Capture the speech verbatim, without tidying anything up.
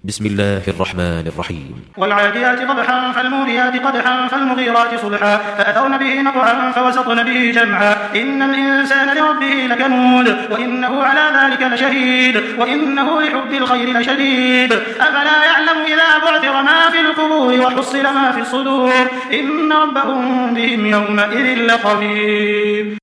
بسم الله الرحمن الرحيم. والعاديات ضبحا فالموريات قدحا فالمغيرات صبحا فأثرن به نقعا فوسطن به جمعا إن الإنسان لربه لكنود وإنه على ذلك لشهيد وإنه لحب الخير لشديد أفلا يعلم إذا بعثر ما في القبور وحصل ما في الصدور إن ربهم بهم يومئذ لخبير.